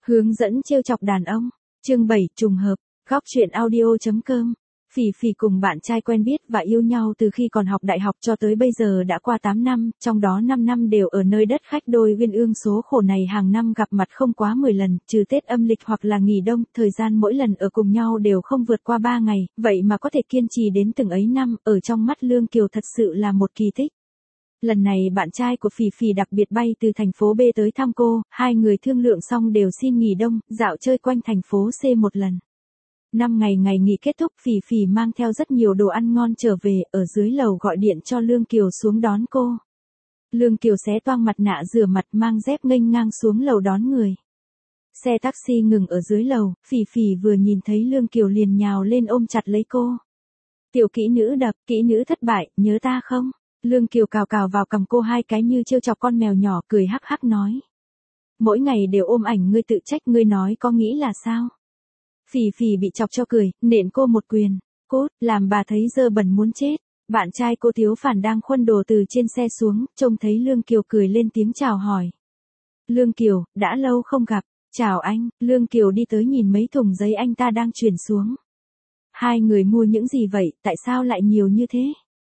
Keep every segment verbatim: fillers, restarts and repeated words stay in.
Hướng dẫn trêu chọc đàn ông. Chương bảy trùng hợp. Góc truyện audio.com. Phỉ Phỉ cùng bạn trai quen biết và yêu nhau từ khi còn học đại học cho tới bây giờ đã qua tám năm, trong đó năm năm đều ở nơi đất khách đôi uyên ương. Số khổ này hàng năm gặp mặt không quá mười lần, trừ Tết âm lịch hoặc là nghỉ đông, thời gian mỗi lần ở cùng nhau đều không vượt qua ba ngày, vậy mà có thể kiên trì đến từng ấy năm, ở trong mắt Lương Kiều thật sự là một kỳ tích. Lần này bạn trai của Phỉ Phỉ đặc biệt bay từ thành phố B tới thăm cô, hai người thương lượng xong đều xin nghỉ đông, dạo chơi quanh thành phố C một lần. Năm ngày ngày nghỉ kết thúc, Phỉ Phỉ mang theo rất nhiều đồ ăn ngon trở về, ở dưới lầu gọi điện cho Lương Kiều xuống đón cô. Lương Kiều xé toang mặt nạ rửa mặt mang dép nghênh ngang xuống lầu đón người. Xe taxi ngừng ở dưới lầu, Phỉ Phỉ vừa nhìn thấy Lương Kiều liền nhào lên ôm chặt lấy cô. Tiểu kỹ nữ đập, kỹ nữ thất bại, nhớ ta không? Lương Kiều cào cào vào cằm cô hai cái như trêu chọc con mèo nhỏ, cười hắc hắc nói. Mỗi ngày đều ôm ảnh ngươi tự trách, ngươi nói có nghĩ là sao? Phỉ Phỉ bị chọc cho cười, nện cô một quyền. Cốt, làm bà thấy dơ bẩn muốn chết. Bạn trai cô Tiếu Phản đang khuân đồ từ trên xe xuống, trông thấy Lương Kiều cười lên tiếng chào hỏi. Lương Kiều, đã lâu không gặp. Chào anh. Lương Kiều đi tới nhìn mấy thùng giấy anh ta đang chuyển xuống. Hai người mua những gì vậy, tại sao lại nhiều như thế?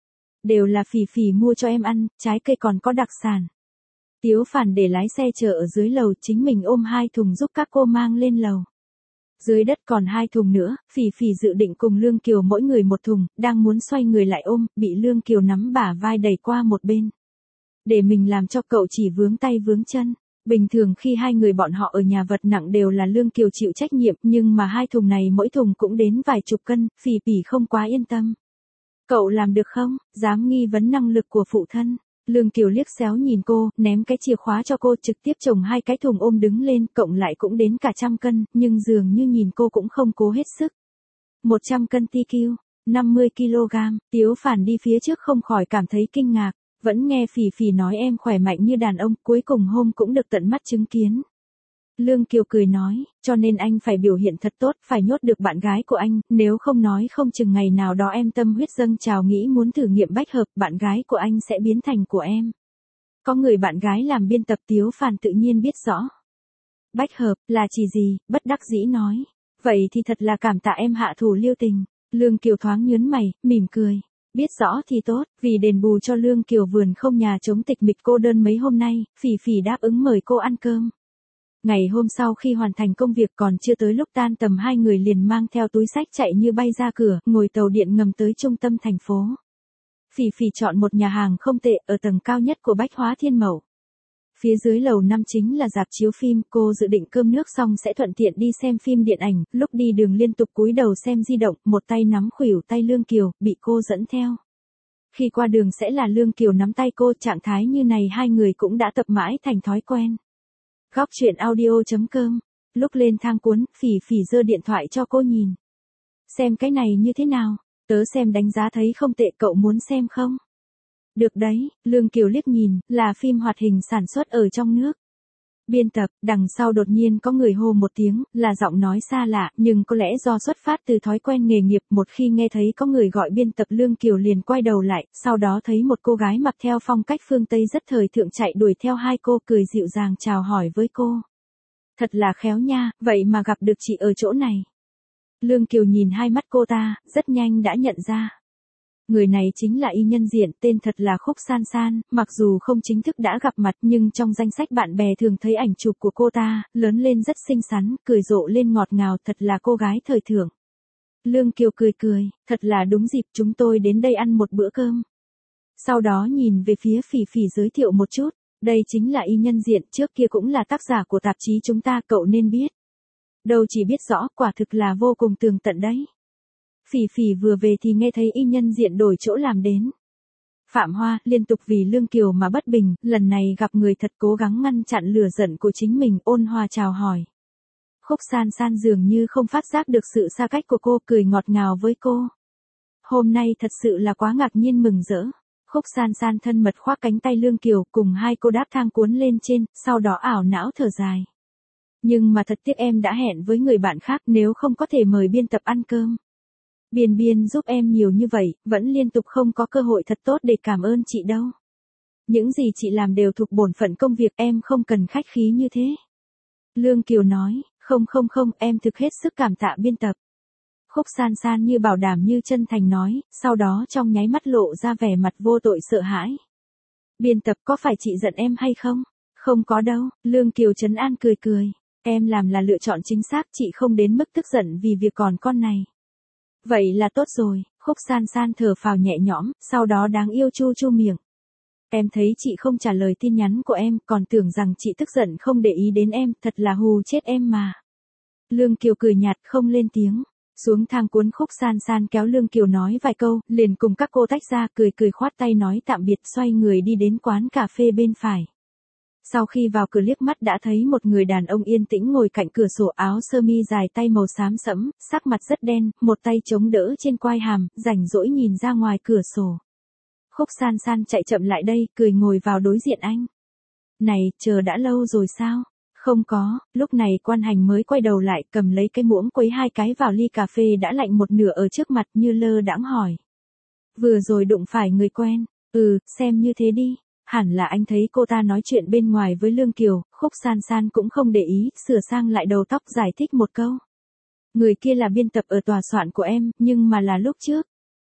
Đều là Phỉ Phỉ mua cho em ăn, trái cây còn có đặc sản. Tiếu Phản để lái xe chờ ở dưới lầu, chính mình ôm hai thùng giúp các cô mang lên lầu. Dưới đất còn hai thùng nữa, Phỉ Phỉ dự định cùng Lương Kiều mỗi người một thùng, đang muốn xoay người lại ôm, bị Lương Kiều nắm bả vai đẩy qua một bên. Để mình làm cho cậu chỉ vướng tay vướng chân. Bình thường khi hai người bọn họ ở nhà vật nặng đều là Lương Kiều chịu trách nhiệm, nhưng mà hai thùng này mỗi thùng cũng đến vài chục cân, Phỉ Phỉ không quá yên tâm. Cậu làm được không? Dám nghi vấn năng lực của phụ thân. Lương Kiều liếc xéo nhìn cô, ném cái chìa khóa cho cô, trực tiếp chồng hai cái thùng ôm đứng lên, cộng lại cũng đến cả trăm cân, nhưng dường như nhìn cô cũng không cố hết sức. một trăm cân ti kiu, năm mươi ki lô gam, Tiếu Phản đi phía trước không khỏi cảm thấy kinh ngạc, vẫn nghe Phỉ Phỉ nói em khỏe mạnh như đàn ông, cuối cùng hôm cũng được tận mắt chứng kiến. Lương Kiều cười nói, cho nên anh phải biểu hiện thật tốt, phải nhốt được bạn gái của anh, nếu không nói không chừng ngày nào đó em tâm huyết dâng trào nghĩ muốn thử nghiệm bách hợp, bạn gái của anh sẽ biến thành của em. Có người bạn gái làm biên tập. Tiếu Phản tự nhiên biết rõ. Bách hợp, là chỉ gì, bất đắc dĩ nói. Vậy thì thật là cảm tạ em hạ thủ lưu tình. Lương Kiều thoáng nhớn mày, mỉm cười. Biết rõ thì tốt, vì đền bù cho Lương Kiều vườn không nhà chống tịch mịch cô đơn mấy hôm nay, Phỉ Phỉ đáp ứng mời cô ăn cơm. Ngày hôm sau khi hoàn thành công việc còn chưa tới lúc tan tầm, hai người liền mang theo túi xách chạy như bay ra cửa, ngồi tàu điện ngầm tới trung tâm thành phố. Phỉ Phỉ chọn một nhà hàng không tệ ở tầng cao nhất của Bách Hóa Thiên Mậu. Phía dưới lầu năm chính là rạp chiếu phim, cô dự định cơm nước xong sẽ thuận tiện đi xem phim điện ảnh, lúc đi đường liên tục cúi đầu xem di động, một tay nắm khuỷu tay Lương Kiều, bị cô dẫn theo. Khi qua đường sẽ là Lương Kiều nắm tay cô, trạng thái như này hai người cũng đã tập mãi thành thói quen. Góc truyện audio.com. Lúc lên thang cuốn, Phỉ Phỉ giơ điện thoại cho cô nhìn. Xem cái này như thế nào? Tớ xem đánh giá thấy không tệ, cậu muốn xem không? Được đấy, Lương Kiều liếc nhìn, là phim hoạt hình sản xuất ở trong nước. Biên tập, đằng sau đột nhiên có người hô một tiếng, là giọng nói xa lạ, nhưng có lẽ do xuất phát từ thói quen nghề nghiệp, một khi nghe thấy có người gọi biên tập Lương Kiều liền quay đầu lại, sau đó thấy một cô gái mặc theo phong cách phương Tây rất thời thượng chạy đuổi theo hai cô, cười dịu dàng chào hỏi với cô. Thật là khéo nha, vậy mà gặp được chị ở chỗ này. Lương Kiều nhìn hai mắt cô ta, rất nhanh đã nhận ra. Người này chính là y nhân diện, tên thật là Khúc San San, mặc dù không chính thức đã gặp mặt nhưng trong danh sách bạn bè thường thấy ảnh chụp của cô ta, lớn lên rất xinh xắn, cười rộ lên ngọt ngào, thật là cô gái thời thượng. Lương Kiều cười cười, thật là đúng dịp, chúng tôi đến đây ăn một bữa cơm. Sau đó nhìn về phía Phỉ Phỉ giới thiệu một chút, đây chính là y nhân diện, trước kia cũng là tác giả của tạp chí chúng ta, cậu nên biết. Đâu chỉ biết rõ, quả thực là vô cùng tường tận đấy. Phỉ Phỉ vừa về thì nghe thấy y nhân diện đổi chỗ làm đến. Phạm Hoa, liên tục vì Lương Kiều mà bất bình, lần này gặp người thật cố gắng ngăn chặn lửa giận của chính mình, ôn hòa chào hỏi. Khúc San San dường như không phát giác được sự xa cách của cô, cười ngọt ngào với cô. Hôm nay thật sự là quá ngạc nhiên mừng rỡ. Khúc San San thân mật khoác cánh tay Lương Kiều, cùng hai cô đáp thang cuốn lên trên, sau đó ảo não thở dài. Nhưng mà thật tiếc em đã hẹn với người bạn khác, nếu không có thể mời biên tập ăn cơm. Biên Biên giúp em nhiều như vậy, vẫn liên tục không có cơ hội thật tốt để cảm ơn chị đâu. Những gì chị làm đều thuộc bổn phận công việc, em không cần khách khí như thế. Lương Kiều nói, không không không, em thực hết sức cảm tạ biên tập. Khúc San San như bảo đảm như chân thành nói, sau đó trong nháy mắt lộ ra vẻ mặt vô tội sợ hãi. Biên tập có phải chị giận em hay không? Không có đâu, Lương Kiều trấn an cười cười. Em làm là lựa chọn chính xác, chị không đến mức tức giận vì việc còn con này. Vậy là tốt rồi, Khúc San San thở phào nhẹ nhõm, sau đó đáng yêu chu chu miệng. Em thấy chị không trả lời tin nhắn của em, còn tưởng rằng chị tức giận không để ý đến em, thật là hù chết em mà. Lương Kiều cười nhạt không lên tiếng. Xuống thang cuốn Khúc San San kéo Lương Kiều nói vài câu, liền cùng các cô tách ra cười cười khoát tay nói tạm biệt xoay người đi đến quán cà phê bên phải. Sau khi vào cửa liếc mắt đã thấy một người đàn ông yên tĩnh ngồi cạnh cửa sổ áo sơ mi dài tay màu xám sẫm, sắc mặt rất đen, một tay chống đỡ trên quai hàm, rảnh rỗi nhìn ra ngoài cửa sổ. Khúc San San chạy chậm lại đây, cười ngồi vào đối diện anh. Này, chờ đã lâu rồi sao? Không có, lúc này Quan Hành mới quay đầu lại cầm lấy cái muỗng quấy hai cái vào ly cà phê đã lạnh một nửa ở trước mặt như lơ đãng hỏi. Vừa rồi đụng phải người quen, ừ, xem như thế đi. Hẳn là anh thấy cô ta nói chuyện bên ngoài với Lương Kiều, Khúc San San cũng không để ý, sửa sang lại đầu tóc giải thích một câu. Người kia là biên tập ở tòa soạn của em, nhưng mà là lúc trước.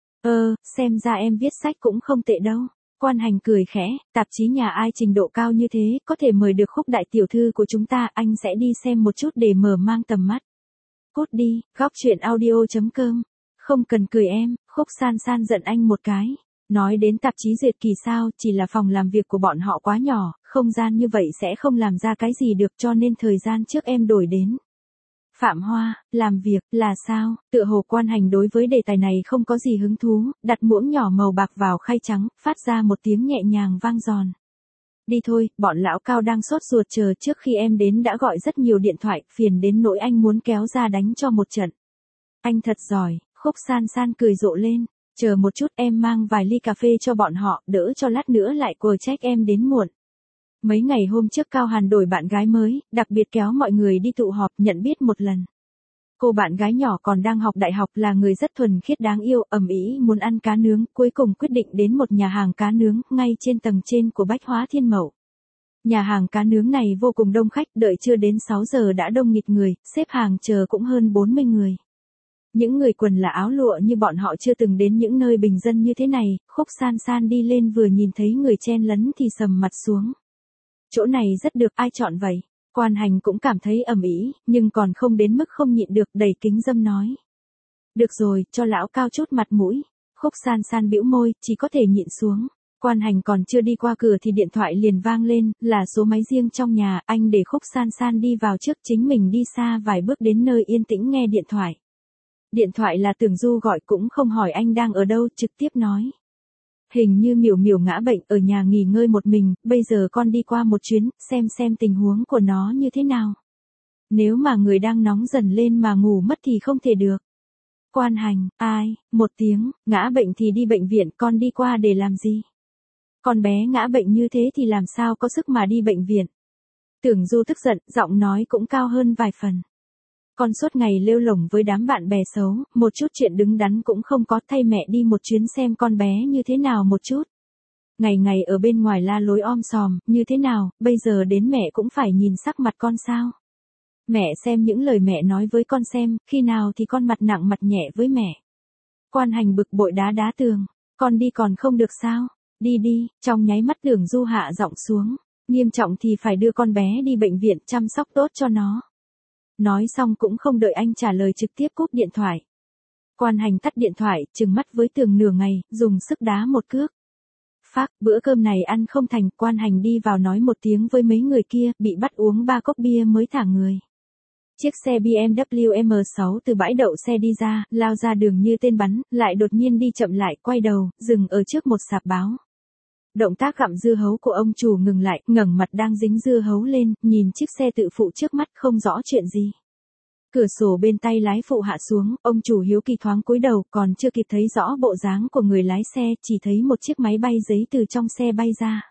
Ờ, xem ra em viết sách cũng không tệ đâu. Quan Hành cười khẽ, tạp chí nhà ai trình độ cao như thế, có thể mời được Khúc đại tiểu thư của chúng ta, anh sẽ đi xem một chút để mở mang tầm mắt. Cút đi, góc chuyện audio chấm com. Không cần cười em, Khúc San San giận anh một cái. Nói đến tạp chí duyệt kỳ sao, chỉ là phòng làm việc của bọn họ quá nhỏ, không gian như vậy sẽ không làm ra cái gì được cho nên thời gian trước em đổi đến. Phạm Hoa, làm việc, là sao? Tựa hồ Quan Hành đối với đề tài này không có gì hứng thú, đặt muỗng nhỏ màu bạc vào khay trắng, phát ra một tiếng nhẹ nhàng vang giòn. Đi thôi, bọn lão cao đang sốt ruột chờ trước khi em đến đã gọi rất nhiều điện thoại, phiền đến nỗi anh muốn kéo ra đánh cho một trận. Anh thật giỏi, Khúc San San cười rộ lên. Chờ một chút em mang vài ly cà phê cho bọn họ, đỡ cho lát nữa lại quờ trách em đến muộn. Mấy ngày hôm trước Cao Hàn đổi bạn gái mới, đặc biệt kéo mọi người đi tụ họp nhận biết một lần. Cô bạn gái nhỏ còn đang học đại học là người rất thuần khiết đáng yêu, ầm ĩ muốn ăn cá nướng, cuối cùng quyết định đến một nhà hàng cá nướng ngay trên tầng trên của Bách Hóa Thiên Mậu. Nhà hàng cá nướng này vô cùng đông khách, đợi chưa đến sáu giờ đã đông nghịt người, xếp hàng chờ cũng hơn bốn mươi người. Những người quần là áo lụa như bọn họ chưa từng đến những nơi bình dân như thế này, Khúc San San đi lên vừa nhìn thấy người chen lấn thì sầm mặt xuống. Chỗ này rất được, ai chọn vậy? Quan Hành cũng cảm thấy ầm ĩ, nhưng còn không đến mức không nhịn được, đẩy kính dâm nói. Được rồi, cho lão cao chút mặt mũi. Khúc San San bĩu môi, chỉ có thể nhịn xuống. Quan Hành còn chưa đi qua cửa thì điện thoại liền vang lên, là số máy riêng trong nhà, anh để Khúc San San đi vào trước, chính mình đi xa vài bước đến nơi yên tĩnh nghe điện thoại. Điện thoại là Tưởng Du gọi, cũng không hỏi anh đang ở đâu, trực tiếp nói. Hình như Miểu Miểu ngã bệnh ở nhà nghỉ ngơi một mình, bây giờ con đi qua một chuyến, xem xem tình huống của nó như thế nào. Nếu mà người đang nóng dần lên mà ngủ mất thì không thể được. Quan Hành, ai, một tiếng, ngã bệnh thì đi bệnh viện, con đi qua để làm gì? Con bé ngã bệnh như thế thì làm sao có sức mà đi bệnh viện? Tưởng Du tức giận, giọng nói cũng cao hơn vài phần. Con suốt ngày lêu lổng với đám bạn bè xấu, một chút chuyện đứng đắn cũng không có, thay mẹ đi một chuyến xem con bé như thế nào một chút. Ngày ngày ở bên ngoài la lối om sòm, như thế nào, bây giờ đến mẹ cũng phải nhìn sắc mặt con sao. Mẹ xem những lời mẹ nói với con xem, khi nào thì con mặt nặng mặt nhẹ với mẹ. Quan Hành bực bội đá đá tường, con đi còn không được sao, đi đi, trong nháy mắt Tưởng Du hạ giọng xuống, nghiêm trọng thì phải đưa con bé đi bệnh viện chăm sóc tốt cho nó. Nói xong cũng không đợi anh trả lời trực tiếp cúp điện thoại. Quan Hành tắt điện thoại, trừng mắt với tường nửa ngày, dùng sức đá một cước. Phác, bữa cơm này ăn không thành, Quan Hành đi vào nói một tiếng với mấy người kia, bị bắt uống ba cốc bia mới thả người. Chiếc xe bê em vê em sáu từ bãi đậu xe đi ra, lao ra đường như tên bắn, lại đột nhiên đi chậm lại, quay đầu, dừng ở trước một sạp báo. Động tác gặm dưa hấu của ông chủ ngừng lại, ngẩng mặt đang dính dưa hấu lên, nhìn chiếc xe tự phụ trước mắt không rõ chuyện gì. Cửa sổ bên tay lái phụ hạ xuống, ông chủ hiếu kỳ thoáng cúi đầu, còn chưa kịp thấy rõ bộ dáng của người lái xe, chỉ thấy một chiếc máy bay giấy từ trong xe bay ra.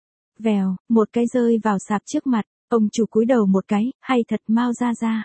Vèo, một cái rơi vào sạp trước mặt, ông chủ cúi đầu một cái, hay thật Mao Gia Gia.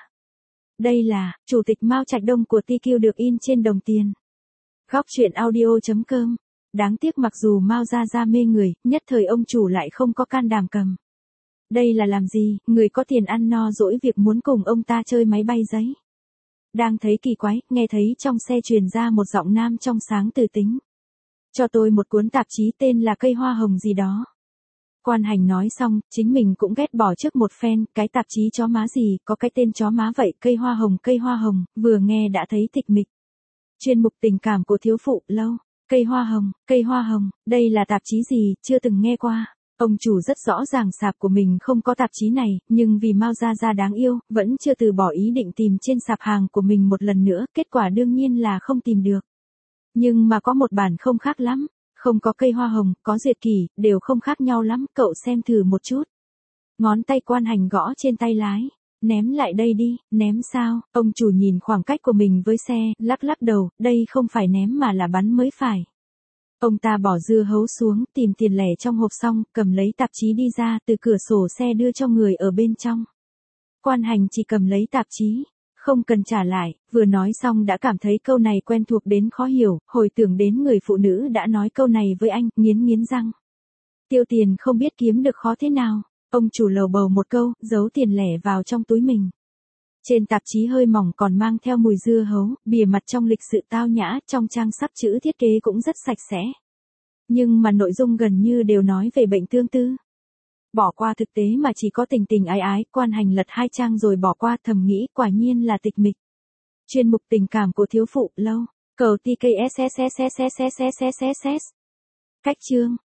Đây là, chủ tịch Mao Trạch Đông của tê quy được in trên đồng tiền. Góc chuyện audio chấm com. Đáng tiếc mặc dù Mao Gia Gia mê người, nhất thời ông chủ lại không có can đảm cầm. Đây là làm gì, người có tiền ăn no dỗi việc muốn cùng ông ta chơi máy bay giấy. Đang thấy kỳ quái, nghe thấy trong xe truyền ra một giọng nam trong sáng từ tính. Cho tôi một cuốn tạp chí tên là Cây Hoa Hồng gì đó. Quan Hành nói xong, chính mình cũng ghét bỏ trước một phen, cái tạp chí chó má gì, có cái tên chó má vậy, Cây Hoa Hồng, Cây Hoa Hồng, vừa nghe đã thấy tịch mịch. Chuyên mục tình cảm của thiếu phụ, lâu. Cây Hoa Hồng, Cây Hoa Hồng, đây là tạp chí gì, chưa từng nghe qua. Ông chủ rất rõ ràng sạp của mình không có tạp chí này, nhưng vì Mao Gia Gia đáng yêu, vẫn chưa từ bỏ ý định tìm trên sạp hàng của mình một lần nữa, kết quả đương nhiên là không tìm được. Nhưng mà có một bản không khác lắm, không có Cây Hoa Hồng, có Duyệt Kỷ, đều không khác nhau lắm, cậu xem thử một chút. Ngón tay Quan Hành gõ trên tay lái, ném lại đây đi, ném sao, ông chủ nhìn khoảng cách của mình với xe, lắc lắc đầu, đây không phải ném mà là bắn mới phải. Ông ta bỏ dưa hấu xuống, tìm tiền lẻ trong hộp xong, cầm lấy tạp chí đi ra, từ cửa sổ xe đưa cho người ở bên trong. Quan Hành chỉ cầm lấy tạp chí, không cần trả lại, vừa nói xong đã cảm thấy câu này quen thuộc đến khó hiểu, hồi tưởng đến người phụ nữ đã nói câu này với anh, nghiến nghiến răng. Tiêu tiền không biết kiếm được khó thế nào, ông chủ lầu bầu một câu, giấu tiền lẻ vào trong túi mình. Trên tạp chí hơi mỏng còn mang theo mùi dưa hấu, bìa mặt trong lịch sự tao nhã, trong trang sắp chữ thiết kế cũng rất sạch sẽ. Nhưng mà nội dung gần như đều nói về bệnh tương tư. Bỏ qua thực tế mà chỉ có tình tình ái ái, Quan Hành lật hai trang rồi bỏ qua, thầm nghĩ quả nhiên là tịch mịch. Chuyên mục tình cảm của thiếu phụ, lâu. Cầu tê ca ét ét ét ét ét ét ét ét ét. Cách chương.